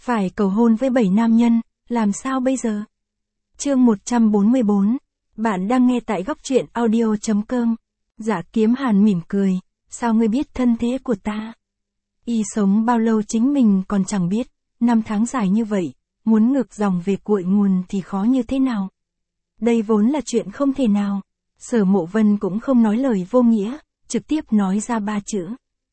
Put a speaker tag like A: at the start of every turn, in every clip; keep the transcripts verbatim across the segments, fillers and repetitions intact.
A: Phải cầu hôn với bảy nam nhân, làm sao bây giờ? Chương một trăm bốn mươi bốn. Bạn đang nghe tại góc truyện audio chấm com. Dạ Kiếm Hàn mỉm cười, sao ngươi biết thân thế của ta? Y sống bao lâu chính mình còn chẳng biết, năm tháng dài như vậy, muốn ngược dòng về cội nguồn thì khó như thế nào? Đây vốn là chuyện không thể nào. Sở Mộ Vân cũng không nói lời vô nghĩa, trực tiếp nói ra ba chữ.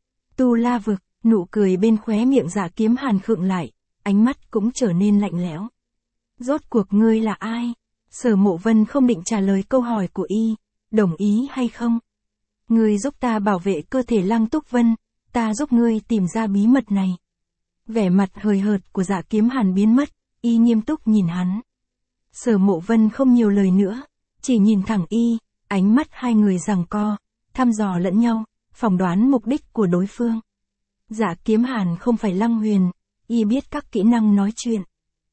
A: Tu La Vực. Nụ cười bên khóe miệng Dạ Kiếm Hàn khựng lại, ánh mắt cũng trở nên lạnh lẽo. Rốt cuộc ngươi là ai? Sở Mộ Vân không định trả lời câu hỏi của y, đồng ý hay không? Ngươi giúp ta bảo vệ cơ thể Lăng Túc Vân, ta giúp ngươi tìm ra bí mật này. Vẻ mặt hời hợt của Dạ Kiếm Hàn biến mất, y nghiêm túc nhìn hắn. Sở Mộ Vân không nhiều lời nữa, chỉ nhìn thẳng y, ánh mắt hai người giằng co, thăm dò lẫn nhau, phỏng đoán mục đích của đối phương. Dạ Kiếm Hàn không phải Lăng Huyền, y biết các kỹ năng nói chuyện.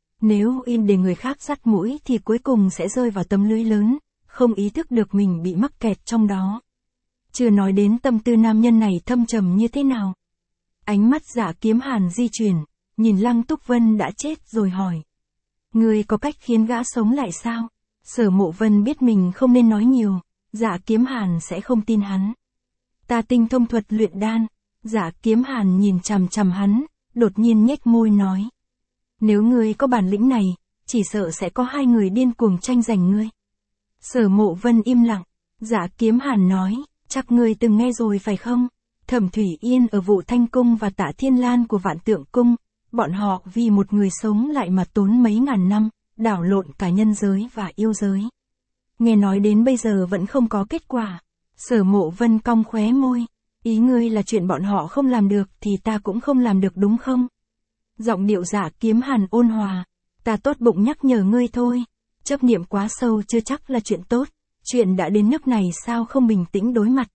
A: Nếu y để người khác dắt mũi thì cuối cùng sẽ rơi vào tấm lưới lớn, không ý thức được mình bị mắc kẹt trong đó. Chưa nói đến tâm tư nam nhân này thâm trầm như thế nào. Ánh mắt Dạ Kiếm Hàn di chuyển, nhìn Lăng Túc Vân đã chết rồi hỏi. Ngươi có cách khiến gã sống lại sao? Sở Mộ Vân biết mình không nên nói nhiều, Dạ Kiếm Hàn sẽ không tin hắn. Ta tinh thông thuật luyện đan. Dạ Kiếm Hàn nhìn chằm chằm hắn, đột nhiên nhếch môi nói. Nếu ngươi có bản lĩnh này, chỉ sợ sẽ có hai người điên cuồng tranh giành ngươi. Sở Mộ Vân im lặng, Dạ Kiếm Hàn nói, chắc ngươi từng nghe rồi phải không? Thẩm Thủy Yên ở Vũ Thanh Cung và Tạ Thiên Lan của Vạn Tượng Cung, bọn họ vì một người sống lại mà tốn mấy ngàn năm, đảo lộn cả nhân giới và yêu giới. Nghe nói đến bây giờ vẫn không có kết quả. Sở Mộ Vân cong khóe môi. Ý ngươi là chuyện bọn họ không làm được thì ta cũng không làm được đúng không? Giọng điệu Dạ Kiếm Hàn ôn hòa. Ta tốt bụng nhắc nhở ngươi thôi. Chấp niệm quá sâu chưa chắc là chuyện tốt. Chuyện đã đến nước này sao không bình tĩnh đối mặt.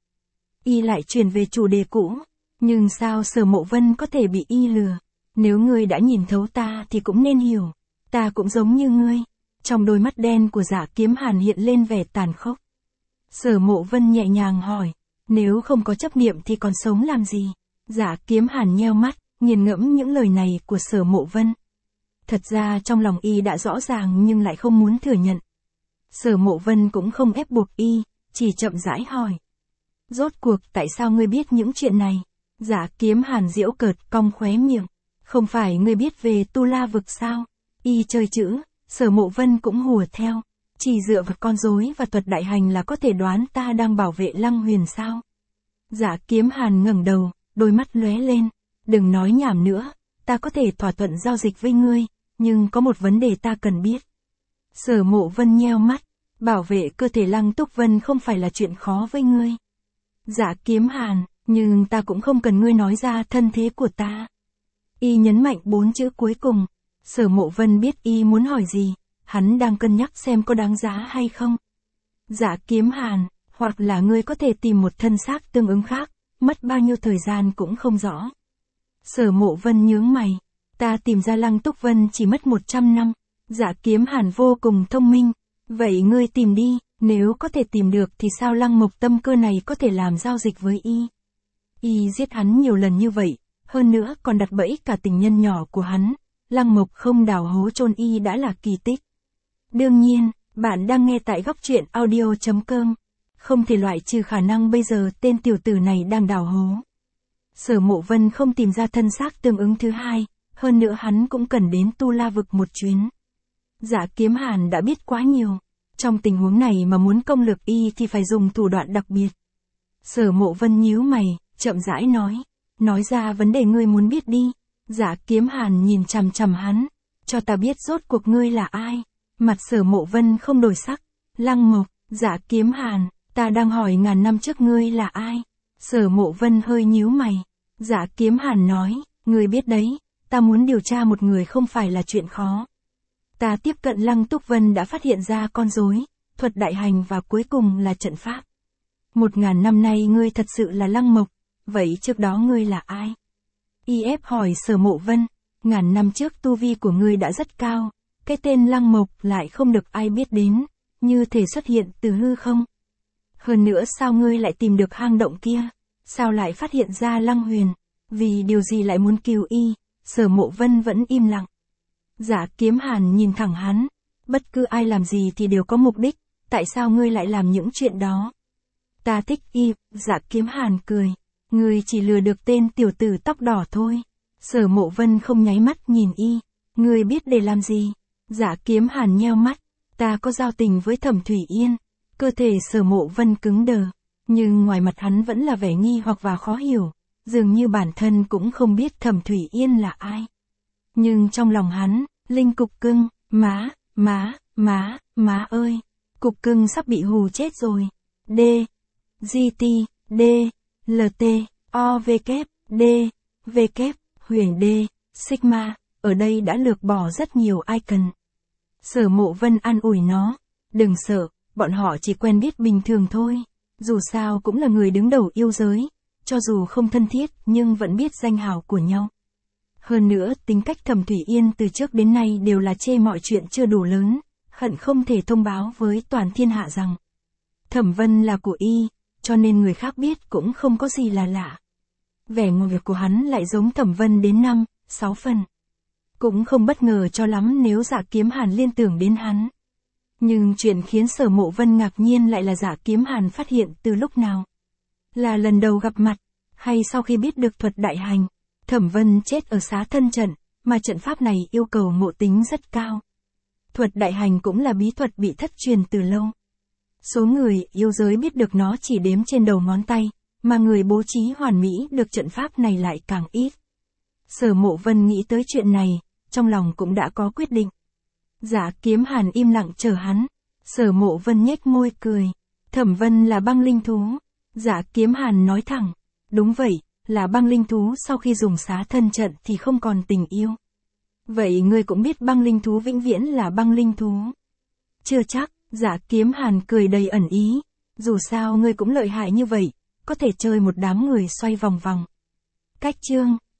A: Y lại chuyển về chủ đề cũ. Nhưng sao Sở Mộ Vân có thể bị y lừa? Nếu ngươi đã nhìn thấu ta thì cũng nên hiểu. Ta cũng giống như ngươi. Trong đôi mắt đen của Dạ Kiếm Hàn hiện lên vẻ tàn khốc. Sở Mộ Vân nhẹ nhàng hỏi. Nếu không có chấp niệm thì còn sống làm gì? Dạ Kiếm Hàn nheo mắt, nghiền ngẫm những lời này của Sở Mộ Vân. Thật ra trong lòng y đã rõ ràng nhưng lại không muốn thừa nhận. Sở Mộ Vân cũng không ép buộc y, chỉ chậm rãi hỏi. Rốt cuộc tại sao ngươi biết những chuyện này? Dạ Kiếm Hàn giễu cợt cong khóe miệng. Không phải ngươi biết về Tu La Vực sao? Y chơi chữ, Sở Mộ Vân cũng hùa theo. Chỉ dựa vào con rối và thuật đại hành là có thể đoán ta đang bảo vệ Lăng Huyền sao? Dạ Kiếm Hàn ngẩng đầu, đôi mắt lóe lên. Đừng nói nhảm nữa, ta có thể thỏa thuận giao dịch với ngươi, nhưng có một vấn đề ta cần biết. Sở Mộ Vân nheo mắt, bảo vệ cơ thể Lăng Túc Vân không phải là chuyện khó với ngươi. Dạ Kiếm Hàn, nhưng ta cũng không cần ngươi nói ra thân thế của ta. Y nhấn mạnh bốn chữ cuối cùng. Sở Mộ Vân biết y muốn hỏi gì. Hắn đang cân nhắc xem có đáng giá hay không. Dạ Kiếm Hàn, hoặc là ngươi có thể tìm một thân xác tương ứng khác, mất bao nhiêu thời gian cũng không rõ. Sở Mộ Vân nhướng mày, ta tìm ra Lăng Túc Vân chỉ mất một trăm năm. Dạ Kiếm Hàn vô cùng thông minh, vậy ngươi tìm đi, nếu có thể tìm được thì sao Lăng Mộc Tâm Cơ này có thể làm giao dịch với y. Y giết hắn nhiều lần như vậy, hơn nữa còn đặt bẫy cả tình nhân nhỏ của hắn, Lăng Mộc không đào hố chôn y đã là kỳ tích. Đương nhiên, bạn đang nghe tại góc truyện audio chấm com. Không thể loại trừ khả năng bây giờ tên tiểu tử này đang đào hố. Sở Mộ Vân không tìm ra thân xác tương ứng thứ hai, hơn nữa hắn cũng cần đến Tu La Vực một chuyến. Dạ Kiếm Hàn đã biết quá nhiều. Trong tình huống này mà muốn công lược y thì phải dùng thủ đoạn đặc biệt. Sở Mộ Vân nhíu mày, chậm rãi nói. Nói ra vấn đề ngươi muốn biết đi. Dạ Kiếm Hàn nhìn chằm chằm hắn. Cho ta biết rốt cuộc ngươi là ai. Mặt Sở Mộ Vân không đổi sắc. Lăng Mộc, Dạ Kiếm Hàn, ta đang hỏi ngàn năm trước ngươi là ai? Sở Mộ Vân hơi nhíu mày. Dạ Kiếm Hàn nói, ngươi biết đấy, ta muốn điều tra một người không phải là chuyện khó. Ta tiếp cận Lăng Túc Vân đã phát hiện ra con rối, thuật đại hành và cuối cùng là trận pháp. Một ngàn năm nay ngươi thật sự là Lăng Mộc, vậy trước đó ngươi là ai? Y ép hỏi Sở Mộ Vân, ngàn năm trước tu vi của ngươi đã rất cao. Cái tên Lăng Mộc lại không được ai biết đến, như thể xuất hiện từ hư không. Hơn nữa sao ngươi lại tìm được hang động kia? Sao lại phát hiện ra Lăng Huyền? Vì điều gì lại muốn cứu y? Sở Mộ Vân vẫn im lặng. Dạ Kiếm Hàn nhìn thẳng hắn. Bất cứ ai làm gì thì đều có mục đích, tại sao ngươi lại làm những chuyện đó? Ta thích y, Dạ Kiếm Hàn cười. Ngươi chỉ lừa được tên tiểu tử tóc đỏ thôi. Sở Mộ Vân không nháy mắt nhìn y. Ngươi biết để làm gì? Dạ Kiếm Hàn nheo mắt. Ta có giao tình với Thẩm Thủy Yên. Cơ thể Sở Mộ Vân cứng đờ. Nhưng ngoài mặt hắn vẫn là vẻ nghi hoặc và khó hiểu. Dường như bản thân cũng không biết Thẩm Thủy Yên là ai. Nhưng trong lòng hắn, Linh Cục Cưng, má, má, má, má ơi. Cục Cưng sắp bị hù chết rồi. D. G T. D. L T. O. V. D. V. Huyền D. Sigma. Ở đây đã lược bỏ rất nhiều icon. Sở Mộ Vân an ủi nó. Đừng sợ, bọn họ chỉ quen biết bình thường thôi. Dù sao cũng là người đứng đầu yêu giới. Cho dù không thân thiết nhưng vẫn biết danh hào của nhau. Hơn nữa tính cách Thẩm Thủy Yên từ trước đến nay đều là chê mọi chuyện chưa đủ lớn. Hận không thể thông báo với toàn thiên hạ rằng Thẩm Vân là của y, cho nên người khác biết cũng không có gì là lạ. Vẻ ngoài của hắn lại giống Thẩm Vân đến năm, sáu phần. Cũng không bất ngờ cho lắm nếu Dạ Kiếm Hàn liên tưởng đến hắn. Nhưng chuyện khiến Sở Mộ Vân ngạc nhiên lại là Dạ Kiếm Hàn phát hiện từ lúc nào. Là lần đầu gặp mặt, hay sau khi biết được thuật đại hành, Thẩm Vân chết ở xá thân trận, mà trận pháp này yêu cầu ngộ tính rất cao. Thuật đại hành cũng là bí thuật bị thất truyền từ lâu. Số người yêu giới biết được nó chỉ đếm trên đầu ngón tay, mà người bố trí hoàn mỹ được trận pháp này lại càng ít. Sở Mộ Vân nghĩ tới chuyện này, trong lòng cũng đã có quyết định. Dạ Kiếm Hàn im lặng chờ hắn. Sở Mộ Vân nhếch môi cười. Thẩm Vân là băng linh thú. Dạ Kiếm Hàn nói thẳng. Đúng vậy, là băng linh thú sau khi dùng xá thân trận thì không còn tình yêu. Vậy ngươi cũng biết băng linh thú vĩnh viễn là băng linh thú. Chưa chắc, Dạ Kiếm Hàn cười đầy ẩn ý. Dù sao ngươi cũng lợi hại như vậy, có thể chơi một đám người xoay vòng vòng. Cách chương